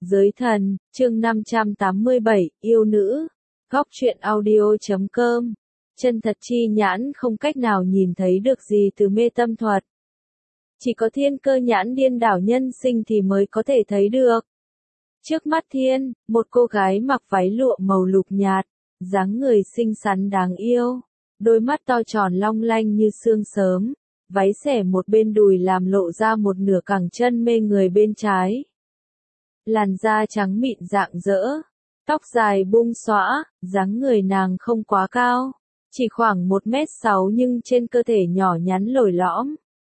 Giới thần, chương 587, yêu nữ. Góc truyện audio.com. Chân thật chi nhãn không cách nào nhìn thấy được gì từ mê tâm thuật. Chỉ có thiên cơ nhãn điên đảo nhân sinh thì mới có thể thấy được. Trước mắt Thiên, một cô gái mặc váy lụa màu lục nhạt, dáng người xinh xắn đáng yêu, đôi mắt to tròn long lanh như sương sớm, váy xẻ một bên đùi làm lộ ra một nửa cẳng chân mê người bên trái. Làn da trắng mịn rạng rỡ, tóc dài bung xõa, dáng người nàng không quá cao, chỉ khoảng 1m6 nhưng trên cơ thể nhỏ nhắn lồi lõm.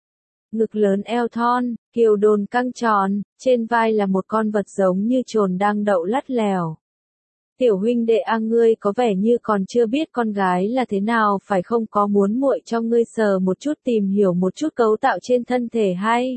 Ngực lớn eo thon, kiều đồn căng tròn, trên vai là một con vật giống như chồn đang đậu lắt lèo. Tiểu huynh đệ ngươi có vẻ như còn chưa biết con gái là thế nào phải không, có muốn muội cho ngươi sờ một chút tìm hiểu một chút cấu tạo trên thân thể hay?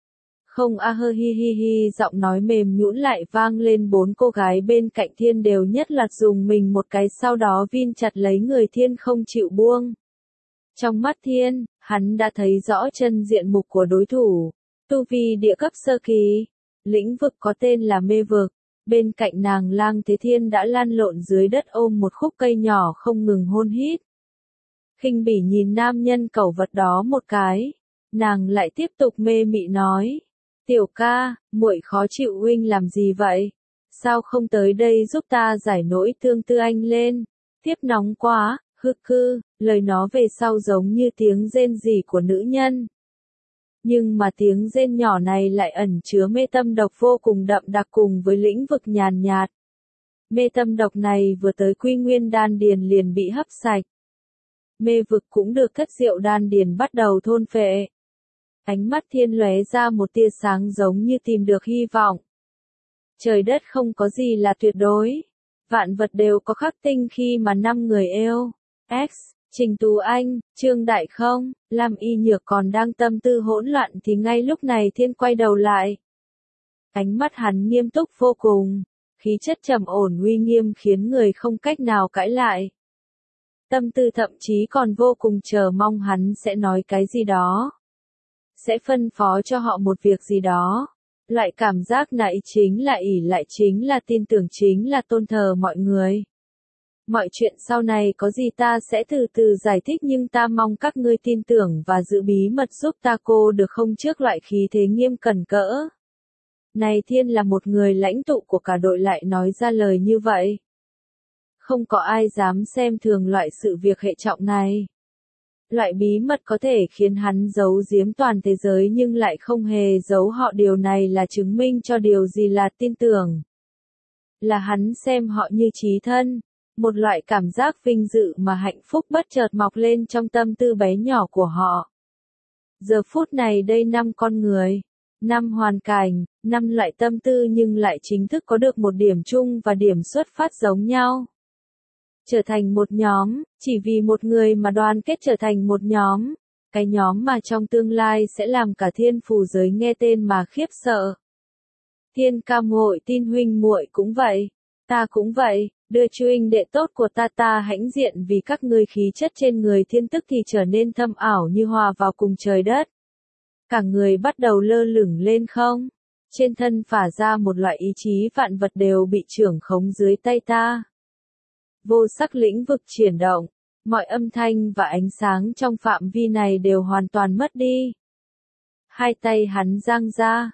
Không hơ hi hi hi, giọng nói mềm nhũn lại vang lên. Bốn cô gái bên cạnh Thiên đều nhất loạt dùng mình một cái, sau đó vin chặt lấy người Thiên không chịu buông. Trong mắt Thiên, hắn đã thấy rõ chân diện mục của đối thủ. Tu vi địa cấp sơ kỳ, lĩnh vực có tên là mê vực. Bên cạnh nàng Lang Thế Thiên đã lăn lộn dưới đất ôm một khúc cây nhỏ không ngừng hôn hít. Khinh bỉ nhìn nam nhân cẩu vật đó một cái, nàng lại tiếp tục mê mị nói. Tiểu ca, muội khó chịu huynh làm gì vậy? Sao không tới đây giúp ta giải nỗi tương tư anh lên? Tiếp nóng quá, hư cư, lời nó về sau giống như tiếng rên rỉ của nữ nhân. Nhưng mà tiếng rên nhỏ này lại ẩn chứa mê tâm độc vô cùng đậm đặc cùng với lĩnh vực nhàn nhạt. Mê tâm độc này vừa tới Quy Nguyên đan điền liền bị hấp sạch. Mê vực cũng được Thất Diệu đan điền bắt đầu thôn phệ. Ánh mắt Thiên lóe ra một tia sáng giống như tìm được hy vọng. Trời đất không có gì là tuyệt đối. Vạn vật đều có khắc tinh khi mà năm người yêu. X, Trình Tú Anh, Trương Đại Không, Lam Y Nhược còn đang tâm tư hỗn loạn thì ngay lúc này Thiên quay đầu lại. Ánh mắt hắn nghiêm túc vô cùng, khí chất trầm ổn uy nghiêm khiến người không cách nào cãi lại. Tâm tư thậm chí còn vô cùng chờ mong hắn sẽ nói cái gì đó. Sẽ phân phó cho họ một việc gì đó. Loại cảm giác này chính là ỷ lại, chính là tin tưởng, chính là tôn thờ mọi người. Mọi chuyện sau này có gì ta sẽ từ từ giải thích, nhưng ta mong các ngươi tin tưởng và giữ bí mật giúp ta cô được không? Trước loại khí thế nghiêm cẩn cỡ này Thiên là một người lãnh tụ của cả đội lại nói ra lời như vậy. Không có ai dám xem thường loại sự việc hệ trọng này. Loại bí mật có thể khiến hắn giấu giếm toàn thế giới nhưng lại không hề giấu họ, điều này là chứng minh cho điều gì là tin tưởng. Là hắn xem họ như chí thân, một loại cảm giác vinh dự mà hạnh phúc bất chợt mọc lên trong tâm tư bé nhỏ của họ. Giờ phút này đây 5 con người, 5 hoàn cảnh, 5 loại tâm tư nhưng lại chính thức có được một điểm chung và điểm xuất phát giống nhau. Trở thành một nhóm, chỉ vì một người mà đoàn kết trở thành một nhóm, cái nhóm mà trong tương lai sẽ làm cả thiên phù giới nghe tên mà khiếp sợ. Thiên ca muội tin huynh muội cũng vậy, ta cũng vậy, đưa chu huynh đệ tốt của ta hãnh diện vì các ngươi. Khí chất trên người Thiên tức thì trở nên thâm ảo như hòa vào cùng trời đất. Cả người bắt đầu lơ lửng lên không, trên thân phả ra một loại ý chí vạn vật đều bị trưởng khống dưới tay ta. Vô sắc lĩnh vực chuyển động, mọi âm thanh và ánh sáng trong phạm vi này đều hoàn toàn mất đi. Hai tay hắn giang ra,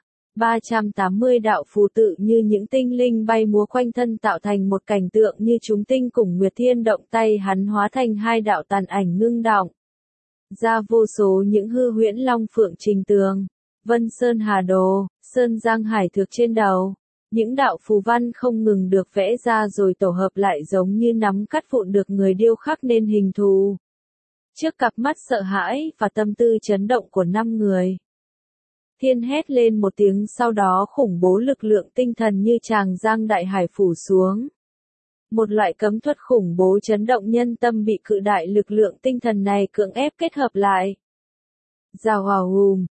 380 đạo phù tự như những tinh linh bay múa quanh thân tạo thành một cảnh tượng như chúng tinh cùng nguyệt thiên động. Tay hắn hóa thành 2 đạo tàn ảnh ngưng động. Ra vô số những hư huyễn long phượng trình tường, vân sơn hà đồ, sơn giang hải thực trên đầu. Những đạo phù văn không ngừng được vẽ ra rồi tổ hợp lại giống như nắm cắt vụn được người điêu khắc nên hình thù. Trước cặp mắt sợ hãi và tâm tư chấn động của 5 người, Thiên hét lên một tiếng, sau đó khủng bố lực lượng tinh thần như tràng giang đại hải phủ xuống. Một loại cấm thuật khủng bố chấn động nhân tâm bị cự đại lực lượng tinh thần này cưỡng ép kết hợp lại. Rào hào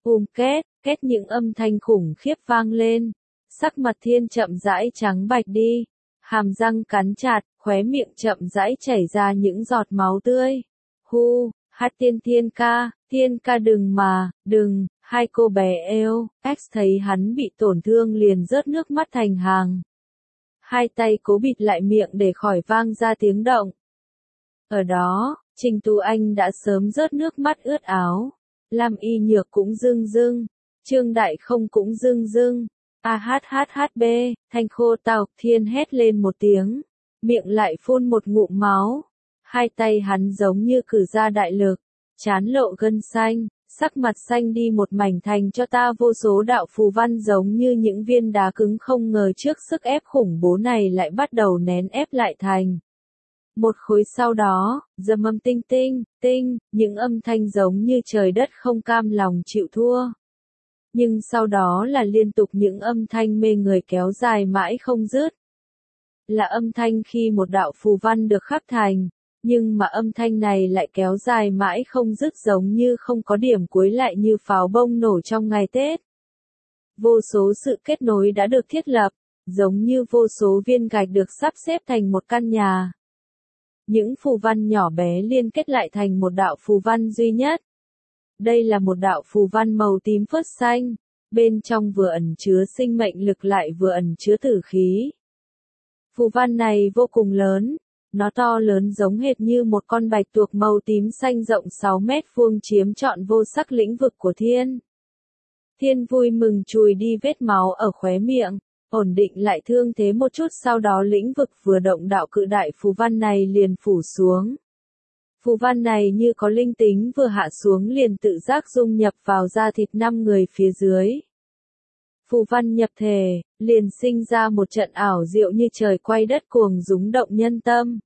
két những âm thanh khủng khiếp vang lên. Sắc mặt Thiên chậm rãi trắng bạch đi, hàm răng cắn chặt, khóe miệng chậm rãi chảy ra những giọt máu tươi. Hu, hát Thiên ca đừng mà, đừng, Hai cô bé X thấy hắn bị tổn thương liền rớt nước mắt thành hàng. Hai tay cố bịt lại miệng để khỏi vang ra tiếng động. Ở đó, Trình Tú Anh đã sớm rớt nước mắt ướt áo. Lam Y Nhược cũng rưng rưng. Trương Đại Không cũng rưng rưng. AHHHB, Thanh Khô Tào Thiên hét lên một tiếng. Miệng lại phun một ngụm máu. Hai tay hắn giống như cử ra đại lực. Trán lộ gân xanh, sắc mặt xanh đi một mảnh, thành cho ta vô số đạo phù văn giống như những viên đá cứng, không ngờ trước sức ép khủng bố này lại bắt đầu nén ép lại thành một khối. Sau đó, dầm âm tinh tinh, tinh, những âm thanh giống như trời đất không cam lòng chịu thua. Nhưng sau đó là liên tục những âm thanh mê người kéo dài mãi không dứt. Là âm thanh khi một đạo phù văn được khắc thành, nhưng mà âm thanh này lại kéo dài mãi không dứt, giống như không có điểm cuối, lại như pháo bông nổ trong ngày Tết. Vô số sự kết nối đã được thiết lập, giống như vô số viên gạch được sắp xếp thành một căn nhà. Những phù văn nhỏ bé liên kết lại thành một đạo phù văn duy nhất. Đây là một đạo phù văn màu tím phớt xanh, bên trong vừa ẩn chứa sinh mệnh lực lại vừa ẩn chứa tử khí. Phù văn này vô cùng lớn, nó to lớn giống hệt như một con bạch tuộc màu tím xanh rộng 6 mét vuông, chiếm trọn vô sắc lĩnh vực của Thiên. Thiên vui mừng chùi đi vết máu ở khóe miệng, ổn định lại thương thế một chút, sau đó lĩnh vực vừa động, đạo cự đại phù văn này liền phủ xuống. Phù văn này như có linh tính, vừa hạ xuống liền tự giác dung nhập vào da thịt 5 người phía dưới. Phù văn nhập thể, liền sinh ra một trận ảo diệu như trời quay đất cuồng, rúng động nhân tâm.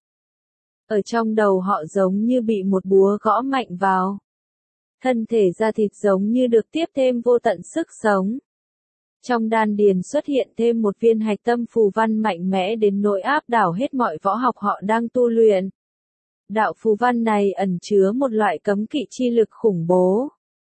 Ở trong đầu họ giống như bị một búa gõ mạnh vào. Thân thể da thịt giống như được tiếp thêm vô tận sức sống. Trong đan điền xuất hiện thêm một viên hạch tâm phù văn mạnh mẽ đến nỗi áp đảo hết mọi võ học họ đang tu luyện. Đạo phù văn này ẩn chứa một loại cấm kỵ chi lực khủng bố.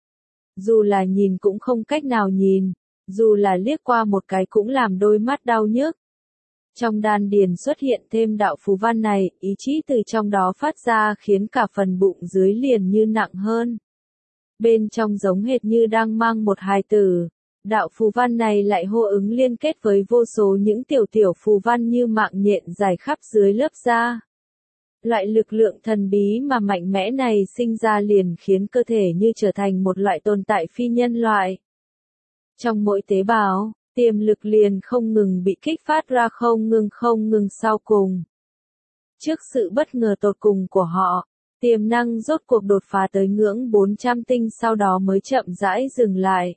Dù là nhìn cũng không cách nào nhìn, dù là liếc qua một cái cũng làm đôi mắt đau nhức. Trong đan điền xuất hiện thêm đạo phù văn này, ý chí từ trong đó phát ra khiến cả phần bụng dưới liền như nặng hơn. Bên trong giống hệt như đang mang một hài tử. Đạo phù văn này lại hô ứng liên kết với vô số những tiểu tiểu phù văn như mạng nhện dài khắp dưới lớp da. Loại lực lượng thần bí mà mạnh mẽ này sinh ra liền khiến cơ thể như trở thành một loại tồn tại phi nhân loại. Trong mỗi tế bào, tiềm lực liền không ngừng bị kích phát ra, không ngừng sau cùng. Trước sự bất ngờ tột cùng của họ, tiềm năng rốt cuộc đột phá tới ngưỡng 400 tinh, sau đó mới chậm rãi dừng lại.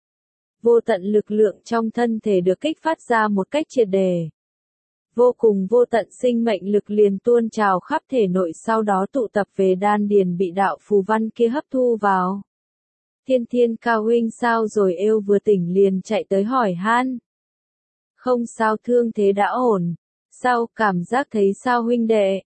Vô tận lực lượng trong thân thể được kích phát ra một cách triệt để. Vô cùng vô tận sinh mệnh lực liền tuôn trào khắp thể nội, sau đó tụ tập về đan điền, bị đạo phù văn kia hấp thu vào. Thiên Cao huynh sao rồi? Êu vừa tỉnh liền chạy tới hỏi han. Không sao, thương thế đã ổn. Sao, cảm giác thấy sao huynh đệ?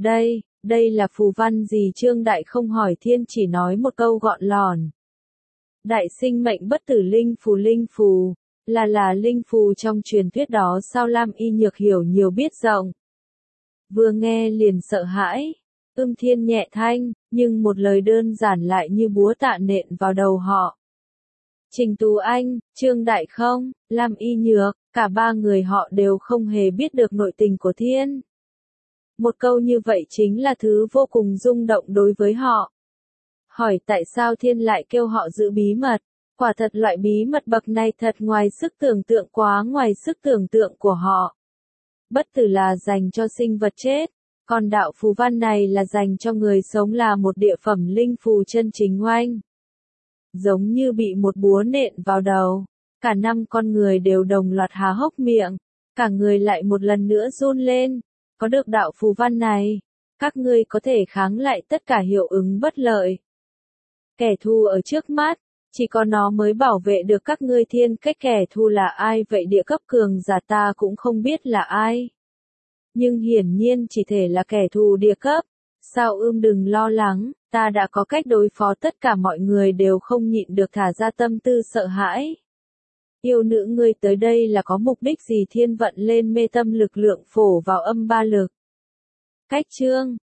Đây là phù văn gì? Trương Đại Không hỏi. Thiên chỉ nói một câu gọn lòn. Đại sinh mệnh bất tử linh phù, là linh phù trong truyền thuyết đó sao? Lam Y Nhược hiểu nhiều biết rộng. Vừa nghe liền sợ hãi. Thiên nhẹ thanh, nhưng một lời đơn giản lại như búa tạ nện vào đầu họ. Trình Tú Anh, Trương Đại Không, Lam Y Nhược, cả ba người họ đều không hề biết được nội tình của Thiên. Một câu như vậy chính là thứ vô cùng rung động đối với họ. Hỏi tại sao Thiên lại kêu họ giữ bí mật? Quả thật loại bí mật bậc này thật ngoài sức tưởng tượng, quá ngoài sức tưởng tượng của họ. Bất tử là dành cho sinh vật chết, còn đạo phù văn này là dành cho người sống, là một địa phẩm linh phù chân chính oanh. Giống như bị một búa nện vào đầu, cả 5 con người đều đồng loạt há hốc miệng, cả người lại một lần nữa run lên. Có được đạo phù văn này, các ngươi có thể kháng lại tất cả hiệu ứng bất lợi. Kẻ thù ở trước mắt, chỉ có nó mới bảo vệ được các ngươi. Thiên, cái kẻ thù là ai vậy? Địa cấp cường giả ta cũng không biết là ai. Nhưng hiển nhiên chỉ thể là kẻ thù địa cấp. Sao? Đừng lo lắng, ta đã có cách đối phó. Tất cả mọi người đều không nhịn được thả ra tâm tư sợ hãi. Yêu nữ, ngươi tới đây là có mục đích gì? Thiên vận lên mê tâm lực lượng phổ vào âm ba lực. Cách chương